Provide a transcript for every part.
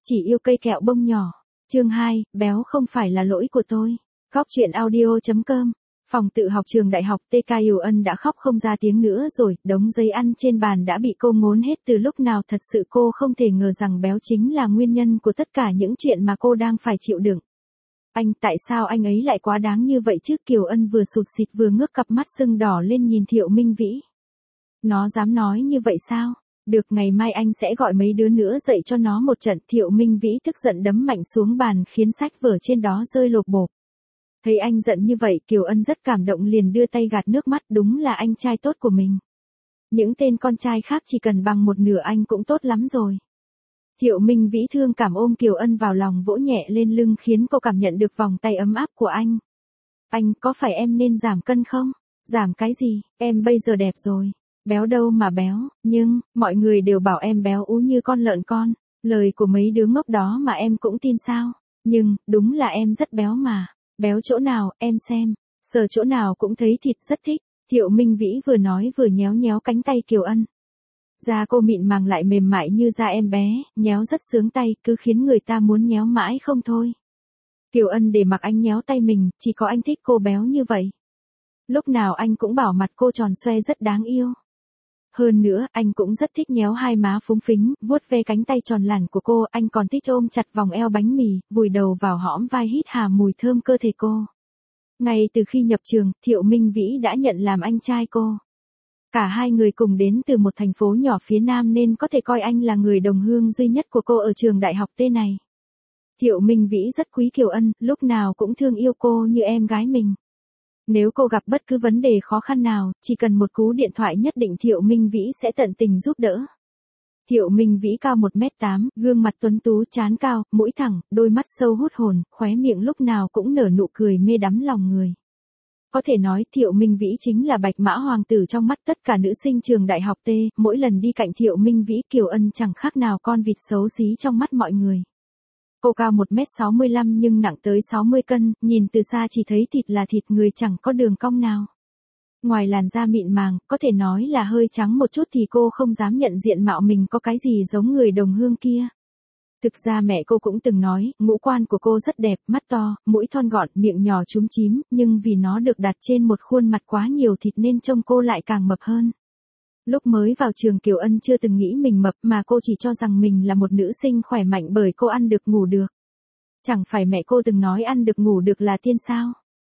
Chỉ yêu cây kẹo bông nhỏ. Chương 2, béo không phải là lỗi của tôi. Góc truyện audio.com. Phòng tự học trường đại học TK Kiều Ân đã khóc không ra tiếng nữa rồi, đống giấy ăn trên bàn đã bị cô ngốn hết từ lúc nào. Thật sự cô không thể ngờ rằng béo chính là nguyên nhân của tất cả những chuyện mà cô đang phải chịu đựng. Tại sao anh ấy lại quá đáng như vậy chứ? Kiều Ân vừa sụt sịt vừa ngước cặp mắt sưng đỏ lên nhìn Thiệu Minh Vĩ. Nó dám nói như vậy sao? Được, ngày mai anh sẽ gọi mấy đứa nữa dạy cho nó một trận. Thiệu Minh Vĩ tức giận đấm mạnh xuống bàn khiến sách vở trên đó rơi lộp bộp. Thấy anh giận như vậy, Kiều Ân rất cảm động liền đưa tay gạt nước mắt, đúng là anh trai tốt của mình. Những tên con trai khác chỉ cần bằng một nửa anh cũng tốt lắm rồi. Thiệu Minh Vĩ thương cảm ôm Kiều Ân vào lòng vỗ nhẹ lên lưng khiến cô cảm nhận được vòng tay ấm áp của anh. Anh, có phải em nên giảm cân không? Giảm cái gì, em bây giờ đẹp rồi. Béo đâu mà béo, nhưng, mọi người đều bảo em béo ú như con lợn con. Lời của mấy đứa ngốc đó mà em cũng tin sao? Nhưng, đúng là em rất béo mà. Béo chỗ nào, em xem. Sờ chỗ nào cũng thấy thịt, rất thích. Thiệu Minh Vĩ vừa nói vừa nhéo nhéo cánh tay Kiều Ân. Da cô mịn màng lại mềm mại như da em bé, nhéo rất sướng tay, cứ khiến người ta muốn nhéo mãi không thôi. Kiều Ân để mặc anh nhéo tay mình, chỉ có anh thích cô béo như vậy. Lúc nào anh cũng bảo mặt cô tròn xoe rất đáng yêu. Hơn nữa, anh cũng rất thích nhéo hai má phúng phính, vuốt ve cánh tay tròn lẳn của cô, anh còn thích ôm chặt vòng eo bánh mì, vùi đầu vào hõm vai hít hà mùi thơm cơ thể cô. Ngay từ khi nhập trường, Thiệu Minh Vĩ đã nhận làm anh trai cô. Cả hai người cùng đến từ một thành phố nhỏ phía Nam nên có thể coi anh là người đồng hương duy nhất của cô ở trường đại học T này. Thiệu Minh Vĩ rất quý Kiều Ân, lúc nào cũng thương yêu cô như em gái mình. Nếu cô gặp bất cứ vấn đề khó khăn nào, chỉ cần một cú điện thoại nhất định Thiệu Minh Vĩ sẽ tận tình giúp đỡ. Thiệu Minh Vĩ cao 1m8, gương mặt tuấn tú, trán cao, mũi thẳng, đôi mắt sâu hút hồn, khóe miệng lúc nào cũng nở nụ cười mê đắm lòng người. Có thể nói Thiệu Minh Vĩ chính là bạch mã hoàng tử trong mắt tất cả nữ sinh trường đại học T, mỗi lần đi cạnh Thiệu Minh Vĩ Kiều Ân chẳng khác nào con vịt xấu xí trong mắt mọi người. Cô cao 1m65 nhưng nặng tới 60 cân, nhìn từ xa chỉ thấy thịt là thịt, người chẳng có đường cong nào. Ngoài làn da mịn màng, có thể nói là hơi trắng một chút thì cô không dám nhận diện mạo mình có cái gì giống người đồng hương kia. Thực ra mẹ cô cũng từng nói, ngũ quan của cô rất đẹp, mắt to, mũi thon gọn, miệng nhỏ chúm chím, nhưng vì nó được đặt trên một khuôn mặt quá nhiều thịt nên trông cô lại càng mập hơn. Lúc mới vào trường Kiều Ân chưa từng nghĩ mình mập mà cô chỉ cho rằng mình là một nữ sinh khỏe mạnh bởi cô ăn được ngủ được. Chẳng phải mẹ cô từng nói ăn được ngủ được là tiên sao?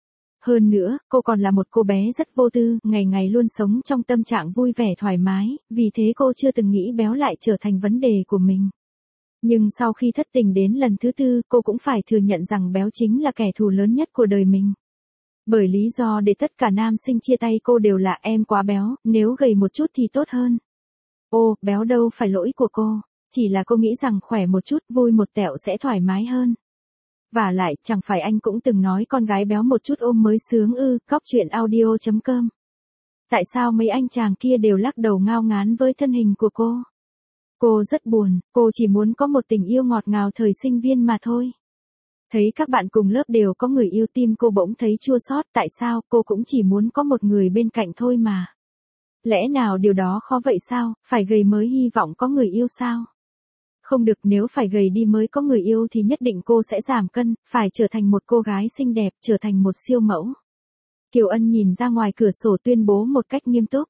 Hơn nữa, cô còn là một cô bé rất vô tư, ngày ngày luôn sống trong tâm trạng vui vẻ thoải mái, vì thế cô chưa từng nghĩ béo lại trở thành vấn đề của mình. Nhưng sau khi thất tình đến lần thứ tư, cô cũng phải thừa nhận rằng béo chính là kẻ thù lớn nhất của đời mình. Bởi lý do để tất cả nam sinh chia tay cô đều là em quá béo, nếu gầy một chút thì tốt hơn. Ô, béo đâu phải lỗi của cô, chỉ là cô nghĩ rằng khỏe một chút, vui một tẹo sẽ thoải mái hơn. Vả lại, chẳng phải anh cũng từng nói con gái béo một chút ôm mới sướng ư? Góc truyện audio.com. Tại sao mấy anh chàng kia đều lắc đầu ngao ngán với thân hình của cô? Cô rất buồn, cô chỉ muốn có một tình yêu ngọt ngào thời sinh viên mà thôi. Thấy các bạn cùng lớp đều có người yêu, tim cô bỗng thấy chua xót, tại sao cô cũng chỉ muốn có một người bên cạnh thôi mà. Lẽ nào điều đó khó vậy sao, phải gầy mới hy vọng có người yêu sao? Không được, nếu phải gầy đi mới có người yêu thì nhất định cô sẽ giảm cân, phải trở thành một cô gái xinh đẹp, trở thành một siêu mẫu. Kiều Ân nhìn ra ngoài cửa sổ tuyên bố một cách nghiêm túc.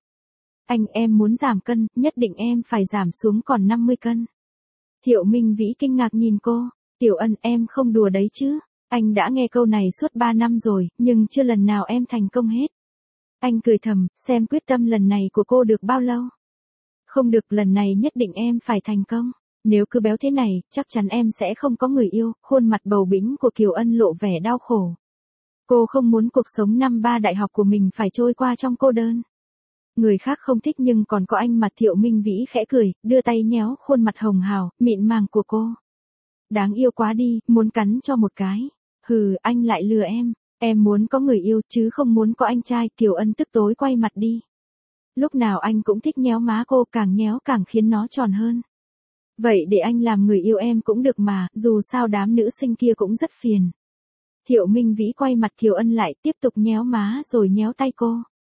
Em muốn giảm cân, nhất định em phải giảm xuống còn 50 cân. Thiệu Minh Vĩ kinh ngạc nhìn cô. Tiểu Ân, em không đùa đấy chứ? Anh đã nghe câu này suốt 3 năm rồi, nhưng chưa lần nào em thành công hết. Anh cười thầm, xem quyết tâm lần này của cô được bao lâu. Không được, lần này nhất định em phải thành công. Nếu cứ béo thế này, chắc chắn em sẽ không có người yêu. Khuôn mặt bầu bĩnh của Kiều Ân lộ vẻ đau khổ. Cô không muốn cuộc sống năm ba đại học của mình phải trôi qua trong cô đơn. Người khác không thích nhưng còn có anh. Mặt Thiệu Minh Vĩ khẽ cười, đưa tay nhéo khuôn mặt hồng hào, mịn màng của cô. Đáng yêu quá đi, muốn cắn cho một cái. Hừ, anh lại lừa em muốn có người yêu chứ không muốn có anh trai. Kiều Ân tức tối quay mặt đi. Lúc nào anh cũng thích nhéo má cô, càng nhéo càng khiến nó tròn hơn. Vậy để anh làm người yêu em cũng được mà, dù sao đám nữ sinh kia cũng rất phiền. Thiệu Minh Vĩ quay mặt Kiều Ân lại, tiếp tục nhéo má rồi nhéo tay cô.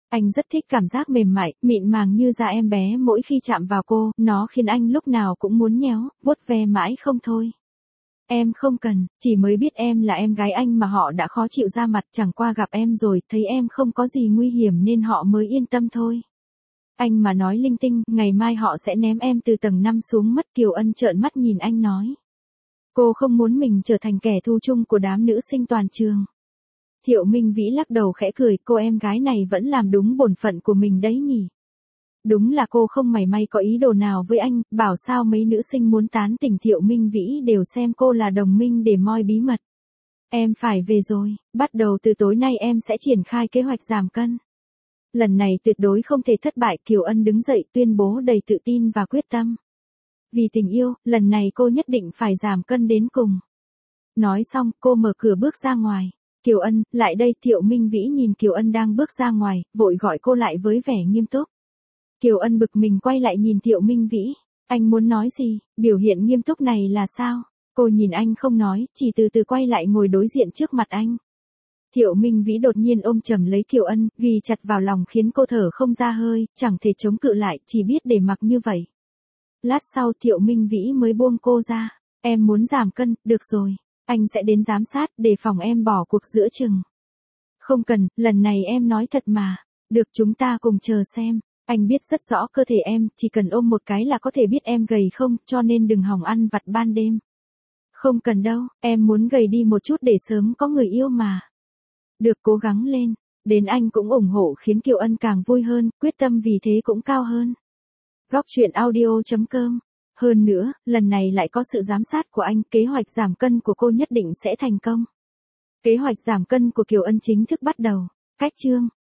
Anh rất thích cảm giác mềm mại, mịn màng như da em bé mỗi khi chạm vào cô, nó khiến anh lúc nào cũng muốn nhéo, vuốt ve mãi không thôi. Em không cần, chỉ mới biết em là em gái anh mà họ đã khó chịu ra mặt, chẳng qua gặp em rồi, thấy em không có gì nguy hiểm nên họ mới yên tâm thôi. Anh mà nói linh tinh, ngày mai họ sẽ ném em từ tầng 5 xuống mất. Kiều Ân trợn mắt nhìn anh nói. Cô không muốn mình trở thành kẻ thù chung của đám nữ sinh toàn trường. Thiệu Minh Vĩ lắc đầu khẽ cười, cô em gái này vẫn làm đúng bổn phận của mình đấy nhỉ. Đúng là cô không mảy may có ý đồ nào với anh, bảo sao mấy nữ sinh muốn tán tỉnh. Thiệu Minh Vĩ đều xem cô là đồng minh để moi bí mật. Em phải về rồi, bắt đầu từ tối nay em sẽ triển khai kế hoạch giảm cân. Lần này tuyệt đối không thể thất bại. Kiều Ân đứng dậy tuyên bố đầy tự tin và quyết tâm. Vì tình yêu, lần này cô nhất định phải giảm cân đến cùng. Nói xong, cô mở cửa bước ra ngoài. Kiều Ân, lại đây. Thiệu Minh Vĩ nhìn Kiều Ân đang bước ra ngoài, vội gọi cô lại với vẻ nghiêm túc. Kiều Ân bực mình quay lại nhìn Thiệu Minh Vĩ. Anh muốn nói gì, biểu hiện nghiêm túc này là sao? Cô nhìn anh không nói, chỉ từ từ quay lại ngồi đối diện trước mặt anh. Thiệu Minh Vĩ đột nhiên ôm chầm lấy Kiều Ân, ghi chặt vào lòng khiến cô thở không ra hơi, chẳng thể chống cự lại, chỉ biết để mặc như vậy. Lát sau Thiệu Minh Vĩ mới buông cô ra. Em muốn giảm cân, được rồi. Anh sẽ đến giám sát, để phòng em bỏ cuộc giữa chừng. Không cần, lần này em nói thật mà. Được, chúng ta cùng chờ xem. Anh biết rất rõ cơ thể em, chỉ cần ôm một cái là có thể biết em gầy không, cho nên đừng hòng ăn vặt ban đêm. Không cần đâu, em muốn gầy đi một chút để sớm có người yêu mà. Được, cố gắng lên. Đến anh cũng ủng hộ khiến Kiều Ân càng vui hơn, quyết tâm vì thế cũng cao hơn. Góc truyện audio.com. Hơn nữa, lần này lại có sự giám sát của anh, kế hoạch giảm cân của cô nhất định sẽ thành công. Kế hoạch giảm cân của Kiều Ân chính thức bắt đầu. Cách chương